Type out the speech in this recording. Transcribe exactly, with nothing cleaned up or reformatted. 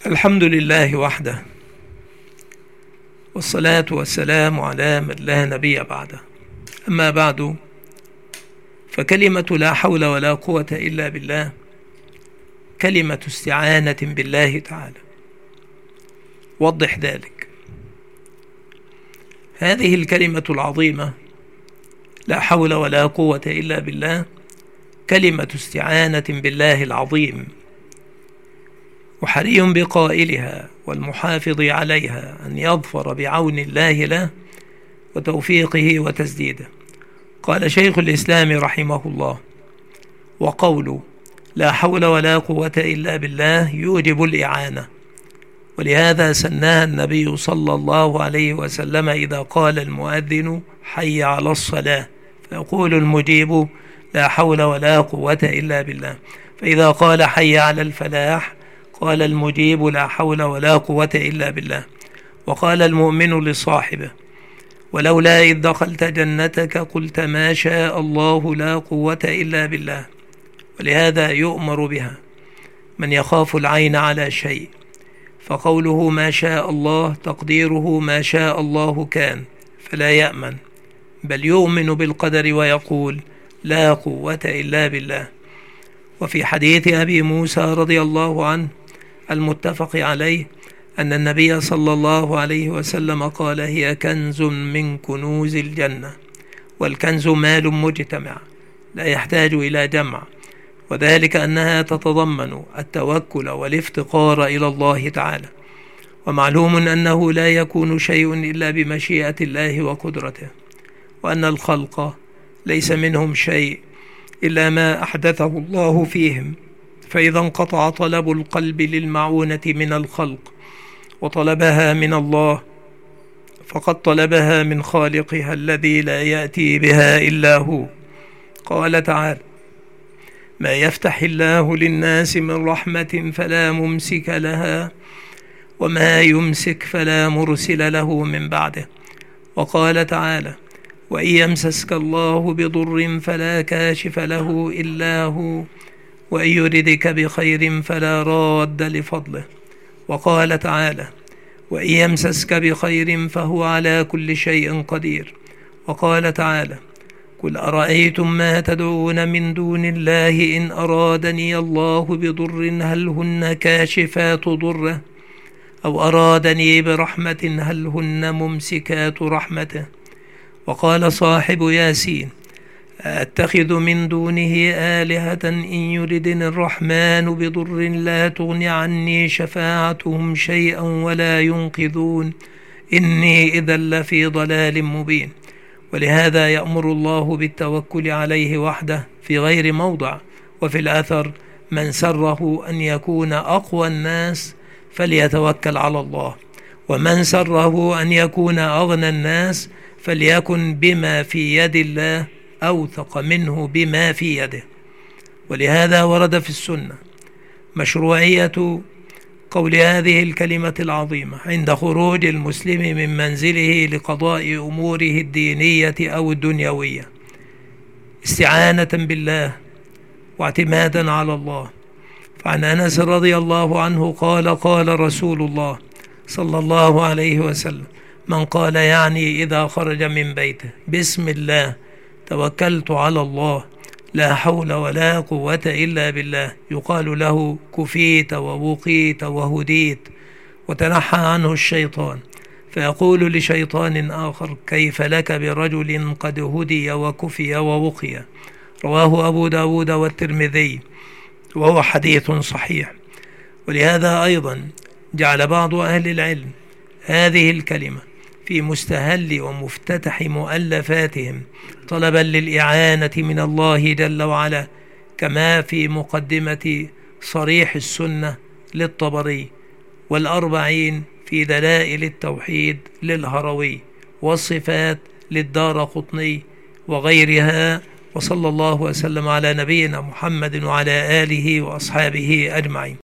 الحمد لله وحده، والصلاة والسلام على من لا نبي بعده. أما بعد، فكلمة لا حول ولا قوة إلا بالله كلمة استعانة بالله تعالى. وضح ذلك. هذه الكلمة العظيمة لا حول ولا قوة إلا بالله كلمة استعانة بالله العظيم، وحري بقائلها والمحافظ عليها أن يظفر بعون الله له وتوفيقه وتسديده. قال شيخ الإسلام رحمه الله: وقول لا حول ولا قوة إلا بالله يوجب الإعانة، ولهذا سناها النبي صلى الله عليه وسلم إذا قال المؤذن حي على الصلاة فيقول المجيب لا حول ولا قوة إلا بالله، فإذا قال حي على الفلاح قال المجيب لا حول ولا قوة إلا بالله. وقال المؤمن لصاحبه: ولولا إذ دخلت جنتك قلت ما شاء الله لا قوة إلا بالله. ولهذا يؤمر بها من يخاف العين على شيء، فقوله ما شاء الله تقديره ما شاء الله كان، فلا يأمن بل يؤمن بالقدر ويقول لا قوة إلا بالله. وفي حديث أبي موسى رضي الله عنه المتفق عليه أن النبي صلى الله عليه وسلم قال: هي كنز من كنوز الجنة، والكنز مال مجتمع لا يحتاج إلى جمع، وذلك أنها تتضمن التوكل والافتقار إلى الله تعالى. ومعلوم أنه لا يكون شيء إلا بمشيئة الله وقدرته، وأن الخلق ليس منهم شيء إلا ما أحدثه الله فيهم، فإذا انقطع طلب القلب للمعونة من الخلق وطلبها من الله فقد طلبها من خالقها الذي لا يأتي بها إلا هو. قال تعالى: ما يفتح الله للناس من رحمة فلا ممسك لها وما يمسك فلا مرسل له من بعده. وقال تعالى: وإن يمسسك الله بضر فلا كاشف له إلا هو وإن يردك بخير فلا راد لفضله. وقال تعالى: وإن يمسسك بخير فهو على كل شيء قدير. وقال تعالى: قل أرأيتم ما تدعون من دون الله إن أرادني الله بضر هل هن كاشفات ضره أو أرادني برحمة هل هن ممسكات رحمته. وقال صاحب ياسين: أتخذ من دونه آلهة إن يردني الرحمن بضر لا تغن عني شفاعتهم شيئا ولا ينقذون إني إذا لفي ضلال مبين. ولهذا يأمر الله بالتوكل عليه وحده في غير موضع. وفي الأثر: من سره أن يكون أقوى الناس فليتوكل على الله، ومن سره أن يكون أغنى الناس فليكن بما في يد الله أوثق منه بما في يده. ولهذا ورد في السنة مشروعية قول هذه الكلمة العظيمة عند خروج المسلم من منزله لقضاء أموره الدينية أو الدنيوية، استعانة بالله واعتمادا على الله. فعن أنس رضي الله عنه قال: قال رسول الله صلى الله عليه وسلم: من قال يعني إذا خرج من بيته بسم الله توكلت على الله لا حول ولا قوة إلا بالله، يقال له كفيت ووقيت وهديت وتنحى عنه الشيطان، فيقول لشيطان آخر: كيف لك برجل قد هدي وكفي ووقي. رواه أبو داود والترمذي، وهو حديث صحيح. ولهذا أيضا جعل بعض أهل العلم هذه الكلمة في مستهل ومفتتح مؤلفاتهم طلبا للإعانة من الله جل وعلا، كما في مقدمة صريح السنة للطبري، والأربعين في دلائل التوحيد للهروي، والصفات للدارقطني وغيرها. وصلى الله وسلم على نبينا محمد وعلى آله وأصحابه أجمعين.